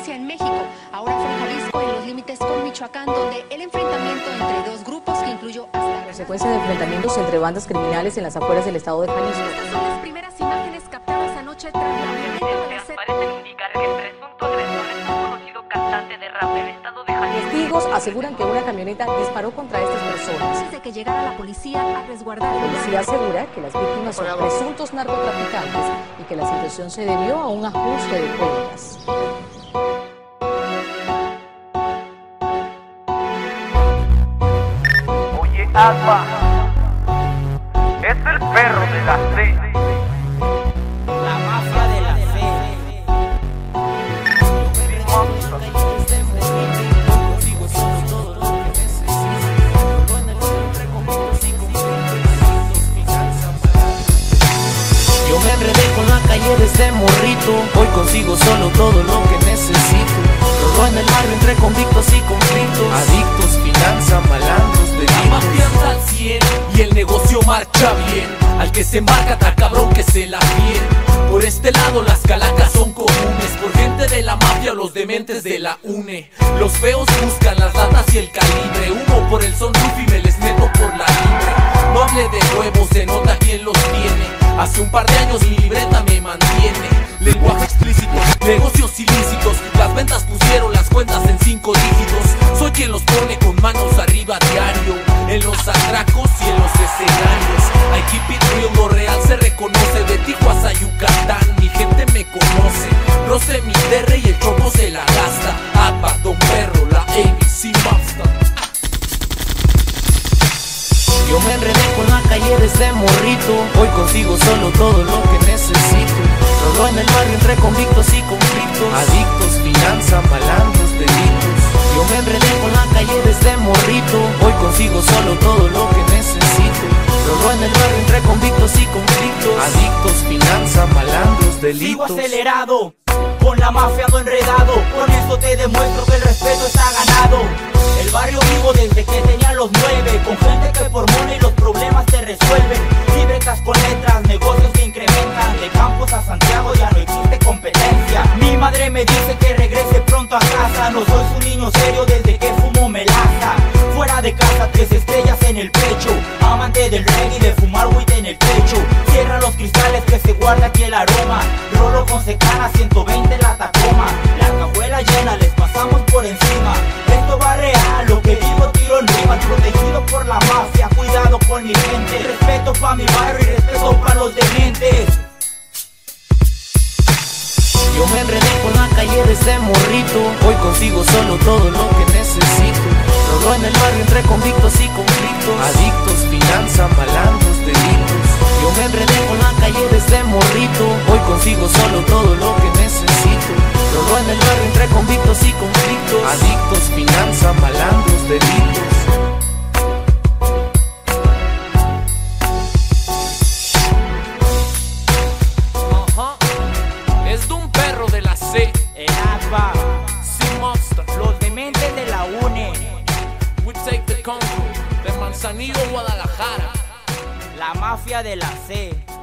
violencia en México. Ahora fue en Jalisco, en los límites con Michoacán, donde el enfrentamiento entre dos grupos que incluyó hasta... Consecuencia de enfrentamientos entre bandas criminales en las afueras del estado de Jalisco. Estas son las primeras imágenes captadas anoche tras la violencia Evidencias parecen indicar que el presunto agresor es un conocido cantante de rap del estado de Jalisco. Testigos aseguran que una camioneta disparó contra estas personas. antes de que llegara la policía a resguardar el La lugar. policía asegura que las víctimas son presuntos narcotraficantes y que la situación se debió a un ajuste de cuentas. Oye, Agua, es el perro de la C. La mafia de la fe. Yo me enredé con la calle desde morrito. Hoy consigo solo todo lo que necesito. Todo en el barrio entre convictos y conflictos. Adictos, finanza, malandros, delitos. La mafia anda al 100 y el negocio marcha bien. Al que se embarca está cabrón que se la fiel. Por este lado las calacas son comunes. Por gente de la mafia los dementes de la UNE. Los feos buscan las latas y el calibre. Humo por el sunroof y me les meto por la libre. No hable de huevos, se nota quién los tiene. Hace un par de años mi libreta me mantiene. Lenguaje explícito, negocios ilícitos. Las ventas pusieron las cuentas en 5 dígitos. Soy quien los pone con manos arriba diario. En los atracos y en los escenarios. I keep it real, lo real se reconoce. De Tijuas a Yucatán, mi gente me conoce. Roce mi terre y el choco se la gasta. Apa, Don Perro, la ABC Mafia. Yo me enredé con la calle desde morrito. Hoy consigo solo todo lo que necesito. Todo en el barrio entre convictos y conflictos. Adictos, finanza, malandros, delitos. Yo me enredé con la calle desde morrito. Hoy consigo solo todo lo que necesito. Todo en el barrio entre convictos y conflictos. Adictos, finanza, malandros, delitos. Sigo acelerado, con la mafia ando enredado. Con esto te demuestro que el respeto está ganado. El barrio vivo desde que tenía los 9. Con gente que por money los problemas te resuelven. Libretas con letras, negocios que incrementan. De Campos a Santiago ya no existe competencia. Mi madre me dice que regrese pronto a casa. No soy su niño serio desde que fumo melaza. Fuera de casa 3 estrellas en el pecho. Amante del reggae y de fumar weed en el techo. Cierra los cristales que se guarda aquí el aroma. Rolo con secana 120 la Tacoma. La cajuela llena les pasamos por encima. Esto va real, lo que vivo tiro en rima. Protegido por la mafia, cuidado con mi gente. Respeto pa' mi barrio y respeto pa' los dementes. Yo me enredé con la calle desde morrito. Hoy consigo solo todo lo que necesito. Todo en el barrio entre convictos y conflictos. Adictos, finanza, malandros, delitos. Yo me enredé con la calle desde morrito. Hoy consigo solo todo lo que necesito. Todo en el barrio entre convictos y conflictos. Adictos, finanza, malandros, delitos. Es de un perro de la C. El APA, C Monster. los dementes de la UNE. We take the control. De Manzanillo, Guadalajara. La mafia de la C.